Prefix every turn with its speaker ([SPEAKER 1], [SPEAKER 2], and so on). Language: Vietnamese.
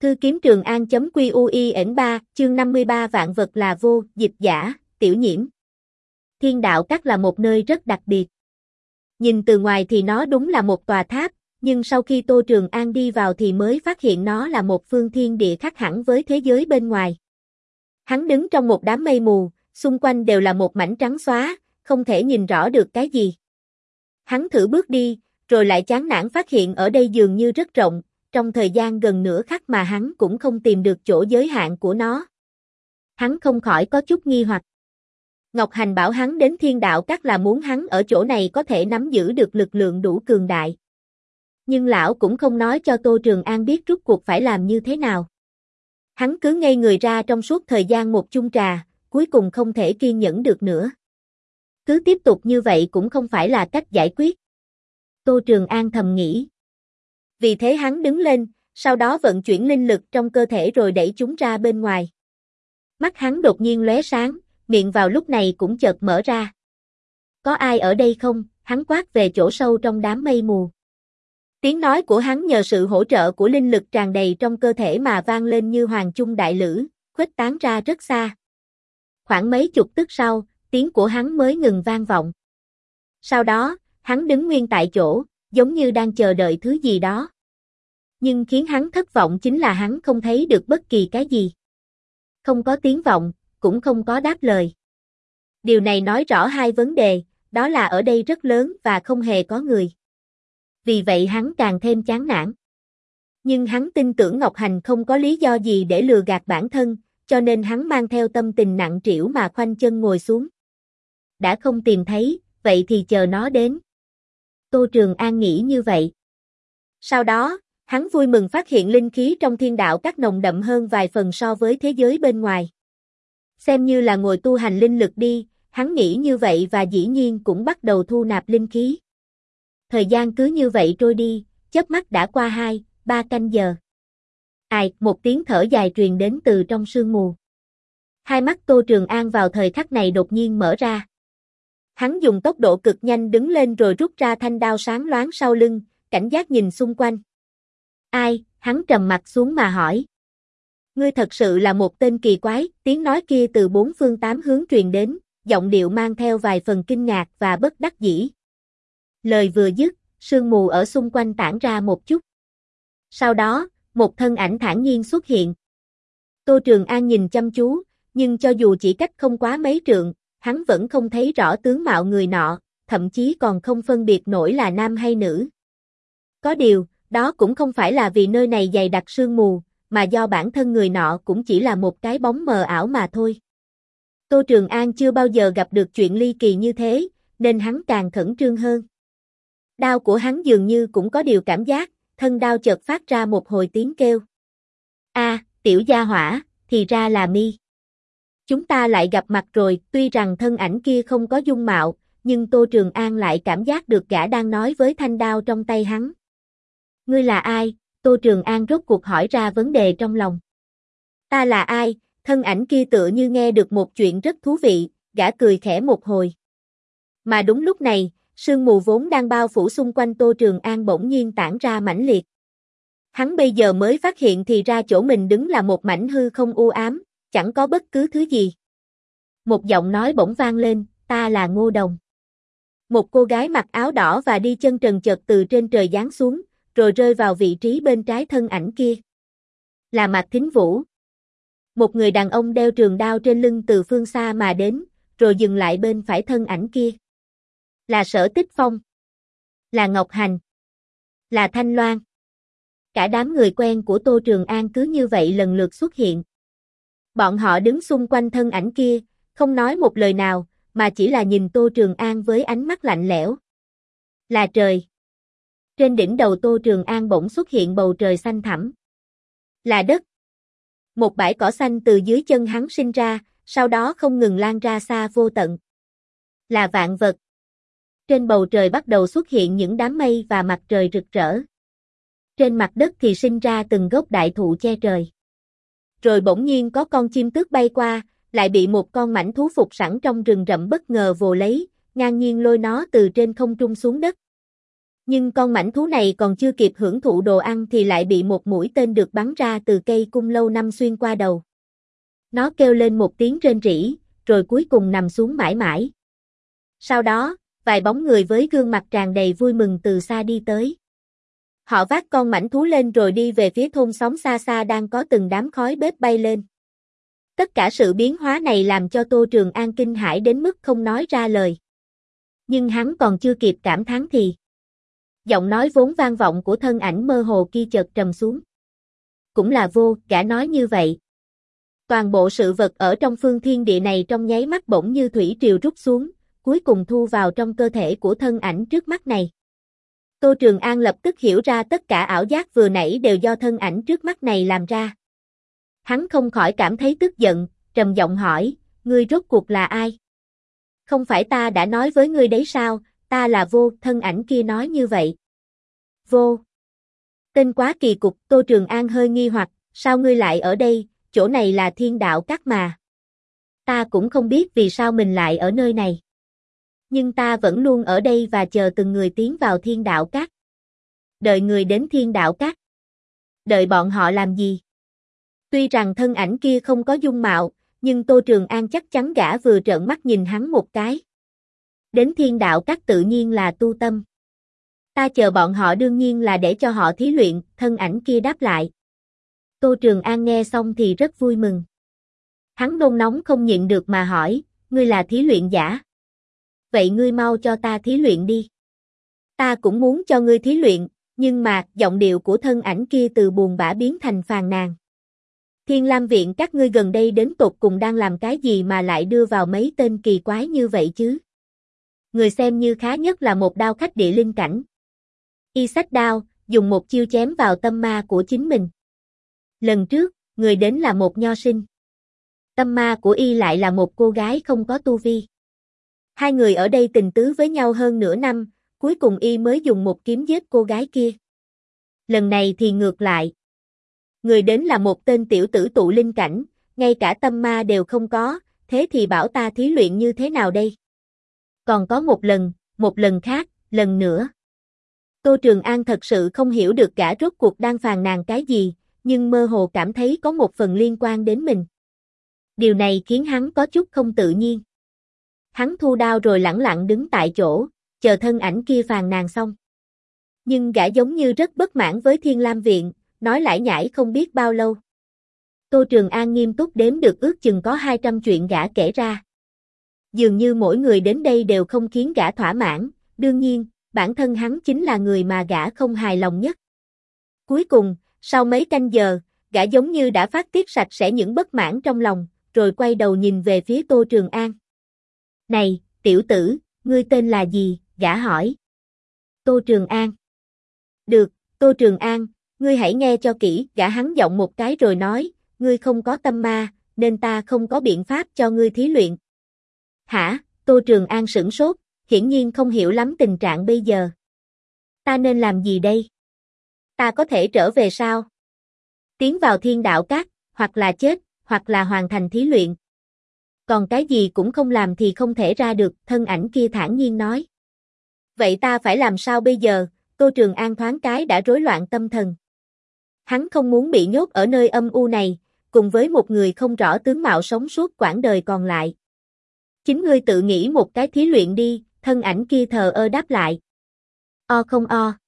[SPEAKER 1] Thư kiếm Trường An.QUIN3, chương 53 Vạn vật là vô, dịch giả, Tiểu Nhiễm. Thiên đạo các là một nơi rất đặc biệt. Nhìn từ ngoài thì nó đúng là một tòa tháp, nhưng sau khi Tô Trường An đi vào thì mới phát hiện nó là một phương thiên địa khác hẳn với thế giới bên ngoài. Hắn đứng trong một đám mây mù, xung quanh đều là một mảnh trắng xóa, không thể nhìn rõ được cái gì. Hắn thử bước đi, rồi lại chán nản phát hiện ở đây dường như rất rộng, trong thời gian gần nửa khắc mà hắn cũng không tìm được chỗ giới hạn của nó. Hắn không khỏi có chút nghi hoặc. Ngọc Hành bảo hắn đến Thiên Đạo Các là muốn hắn ở chỗ này có thể nắm giữ được lực lượng đủ cường đại. Nhưng lão cũng không nói cho Tô Trường An biết rốt cuộc phải làm như thế nào. Hắn cứ ngây người ra trong suốt thời gian một chung trà, cuối cùng không thể kiên nhẫn được nữa. Cứ tiếp tục như vậy cũng không phải là cách giải quyết. Tô Trường An thầm nghĩ. Vì thế hắn đứng lên, sau đó vận chuyển linh lực trong cơ thể rồi đẩy chúng ra bên ngoài. Mắt hắn đột nhiên lóe sáng, miệng vào lúc này cũng chợt mở ra. Có ai ở đây không? Hắn quát về chỗ sâu trong đám mây mù. Tiếng nói của hắn nhờ sự hỗ trợ của linh lực tràn đầy trong cơ thể mà vang lên như hoàng chung đại lữ, khuếch tán ra rất xa. Khoảng mấy chục tức sau, tiếng của hắn mới ngừng vang vọng. Sau đó, hắn đứng nguyên tại chỗ, giống như đang chờ đợi thứ gì đó. Nhưng khiến hắn thất vọng chính là hắn không thấy được bất kỳ cái gì. Không có tiếng vọng, cũng không có đáp lời. Điều này nói rõ hai vấn đề, đó là ở đây rất lớn và không hề có người. Vì vậy hắn càng thêm chán nản. Nhưng hắn tin tưởng Ngọc Hành không có lý do gì để lừa gạt bản thân, cho nên hắn mang theo tâm tình nặng trĩu mà khoanh chân ngồi xuống. Đã không tìm thấy, vậy thì chờ nó đến. Tô Trường An nghĩ như vậy. Sau đó, hắn vui mừng phát hiện linh khí trong Thiên Đạo Các nồng đậm hơn vài phần so với thế giới bên ngoài. Xem như là ngồi tu hành linh lực đi, hắn nghĩ như vậy và dĩ nhiên cũng bắt đầu thu nạp linh khí. Thời gian cứ như vậy trôi đi, chớp mắt đã qua 2-3 canh giờ. Ai, một tiếng thở dài truyền đến từ trong sương mù. Hai mắt Tô Trường An vào thời khắc này đột nhiên mở ra. Hắn dùng tốc độ cực nhanh đứng lên rồi rút ra thanh đao sáng loáng sau lưng, cảnh giác nhìn xung quanh. Ai, hắn trầm mặt xuống mà hỏi. Ngươi thật sự là một tên kỳ quái, tiếng nói kia từ bốn phương tám hướng truyền đến, giọng điệu mang theo vài phần kinh ngạc và bất đắc dĩ. Lời vừa dứt, sương mù ở xung quanh tản ra một chút. Sau đó, một thân ảnh thản nhiên xuất hiện. Tô Trường An nhìn chăm chú, nhưng cho dù chỉ cách không quá mấy trượng, hắn vẫn không thấy rõ tướng mạo người nọ, thậm chí còn không phân biệt nổi là nam hay nữ. Có điều, đó cũng không phải là vì nơi này dày đặc sương mù, mà do bản thân người nọ cũng chỉ là một cái bóng mờ ảo mà thôi. Tô Trường An chưa bao giờ gặp được chuyện ly kỳ như thế, nên hắn càng khẩn trương hơn. Đao của hắn dường như cũng có điều cảm giác, thân đao chợt phát ra một hồi tiếng kêu. Tiểu gia hỏa, thì ra là mi. Chúng ta lại gặp mặt rồi, tuy rằng thân ảnh kia không có dung mạo, nhưng Tô Trường An lại cảm giác được gã đang nói với thanh đao trong tay hắn. Ngươi là ai? Tô Trường An rốt cuộc hỏi ra vấn đề trong lòng. Ta là ai? Thân ảnh kia tựa như nghe được một chuyện rất thú vị, gã cười khẽ một hồi. Mà đúng lúc này, sương mù vốn đang bao phủ xung quanh Tô Trường An bỗng nhiên tản ra mãnh liệt. Hắn bây giờ mới phát hiện thì ra chỗ mình đứng là một mảnh hư không u ám, chẳng có bất cứ thứ gì. Một giọng nói bỗng vang lên, ta là Ngô Đồng. Một cô gái mặc áo đỏ và đi chân trần chợt từ trên trời giáng xuống, rồi rơi vào vị trí bên trái thân ảnh kia. Là Mạc Thính Vũ. Một người đàn ông đeo trường đao trên lưng từ phương xa mà đến, rồi dừng lại bên phải thân ảnh kia. Là Sở Tích Phong. Là Ngọc Hành. Là Thanh Loan. Cả đám người quen của Tô Trường An cứ như vậy lần lượt xuất hiện. Bọn họ đứng xung quanh thân ảnh kia, không nói một lời nào, mà chỉ là nhìn Tô Trường An với ánh mắt lạnh lẽo. Là trời. Trên đỉnh đầu Tô Trường An bỗng xuất hiện bầu trời xanh thẳm. Là đất. Một bãi cỏ xanh từ dưới chân hắn sinh ra, sau đó không ngừng lan ra xa vô tận. Là vạn vật. Trên bầu trời bắt đầu xuất hiện những đám mây và mặt trời rực rỡ. Trên mặt đất thì sinh ra từng gốc đại thụ che trời. Rồi bỗng nhiên có con chim tước bay qua, lại bị một con mãnh thú phục sẵn trong rừng rậm bất ngờ vồ lấy, ngang nhiên lôi nó từ trên không trung xuống đất. Nhưng con mãnh thú này còn chưa kịp hưởng thụ đồ ăn thì lại bị một mũi tên được bắn ra từ cây cung lâu năm xuyên qua đầu. Nó kêu lên một tiếng rên rỉ, rồi cuối cùng nằm xuống mãi mãi. Sau đó, vài bóng người với gương mặt tràn đầy vui mừng từ xa đi tới. Họ vác con mãnh thú lên rồi đi về phía thôn xóm xa xa đang có từng đám khói bếp bay lên. Tất cả sự biến hóa này làm cho Tô Trường An kinh hãi đến mức không nói ra lời. Nhưng hắn còn chưa kịp cảm thán thì giọng nói vốn vang vọng của thân ảnh mơ hồ kia chợt trầm xuống. Cũng là Vô, gã nói như vậy. Toàn bộ sự vật ở trong phương thiên địa này trong nháy mắt bỗng như thủy triều rút xuống, cuối cùng thu vào trong cơ thể của thân ảnh trước mắt này. Tô Trường An lập tức hiểu ra tất cả ảo giác vừa nãy đều do thân ảnh trước mắt này làm ra. Hắn không khỏi cảm thấy tức giận, trầm giọng hỏi, ngươi rốt cuộc là ai? Không phải ta đã nói với ngươi đấy sao, ta là Vô, thân ảnh kia nói như vậy. Vô. Tên quá kỳ cục, Tô Trường An hơi nghi hoặc, sao ngươi lại ở đây, chỗ này là Thiên Đạo Các mà. Ta cũng không biết vì sao mình lại ở nơi này. Nhưng ta vẫn luôn ở đây và chờ từng người tiến vào Thiên Đạo Các. Đợi người đến Thiên Đạo Các. Đợi bọn họ làm gì? Tuy rằng thân ảnh kia không có dung mạo, nhưng Tô Trường An chắc chắn gã vừa trợn mắt nhìn hắn một cái. Đến Thiên Đạo Các tự nhiên là tu tâm. Ta chờ bọn họ đương nhiên là để cho họ thí luyện, thân ảnh kia đáp lại. Tô Trường An nghe xong thì rất vui mừng. Hắn nôn nóng không nhịn được mà hỏi, ngươi là thí luyện giả. Vậy ngươi mau cho ta thí luyện đi. Ta cũng muốn cho ngươi thí luyện, nhưng mà, giọng điệu của thân ảnh kia từ buồn bã biến thành phàn nàn. Thiên Lam Viện các ngươi gần đây đến tột cùng đang làm cái gì mà lại đưa vào mấy tên kỳ quái như vậy chứ? Người xem như khá nhất là một đao khách địa linh cảnh. Y xách đao, dùng một chiêu chém vào tâm ma của chính mình. Lần trước, người đến là một nho sinh. Tâm ma của Y lại là một cô gái không có tu vi. Hai người ở đây tình tứ với nhau hơn nửa năm, cuối cùng Y mới dùng một kiếm giết cô gái kia. Lần này thì ngược lại. Người đến là một tên tiểu tử tụ linh cảnh, ngay cả tâm ma đều không có, thế thì bảo ta thí luyện như thế nào đây? Còn có một lần khác, lần nữa. Tô Trường An thật sự không hiểu được gã rốt cuộc đang phàn nàn cái gì, nhưng mơ hồ cảm thấy có một phần liên quan đến mình. Điều này khiến hắn có chút không tự nhiên. Hắn thu đao rồi lẳng lặng đứng tại chỗ, chờ thân ảnh kia phàn nàn xong. Nhưng gã giống như rất bất mãn với Thiên Lam Viện, nói lải nhải không biết bao lâu. Tô Trường An nghiêm túc đếm được ước chừng có 200 chuyện gã kể ra. Dường như mỗi người đến đây đều không khiến gã thỏa mãn, đương nhiên, bản thân hắn chính là người mà gã không hài lòng nhất. Cuối cùng, sau mấy canh giờ, gã giống như đã phát tiết sạch sẽ những bất mãn trong lòng, rồi quay đầu nhìn về phía Tô Trường An. Này, tiểu tử, ngươi tên là gì? Gã hỏi. Tô Trường An. Được, Tô Trường An, ngươi hãy nghe cho kỹ, gã hắn giọng một cái rồi nói, ngươi không có tâm ma, nên ta không có biện pháp cho ngươi thí luyện. Hả? Tô Trường An sửng sốt, hiển nhiên không hiểu lắm tình trạng bây giờ. Ta nên làm gì đây? Ta có thể trở về sao? Tiến vào Thiên Đạo Các, hoặc là chết, hoặc là hoàn thành thí luyện. Còn cái gì cũng không làm thì không thể ra được, thân ảnh kia thản nhiên nói. Vậy ta phải làm sao bây giờ? Tô Trường An thoáng cái đã rối loạn tâm thần. Hắn không muốn bị nhốt ở nơi âm u này, cùng với một người không rõ tướng mạo sống suốt quãng đời còn lại. Chính ngươi tự nghĩ một cái thí luyện đi, thân ảnh kia thờ ơ đáp lại. O không o.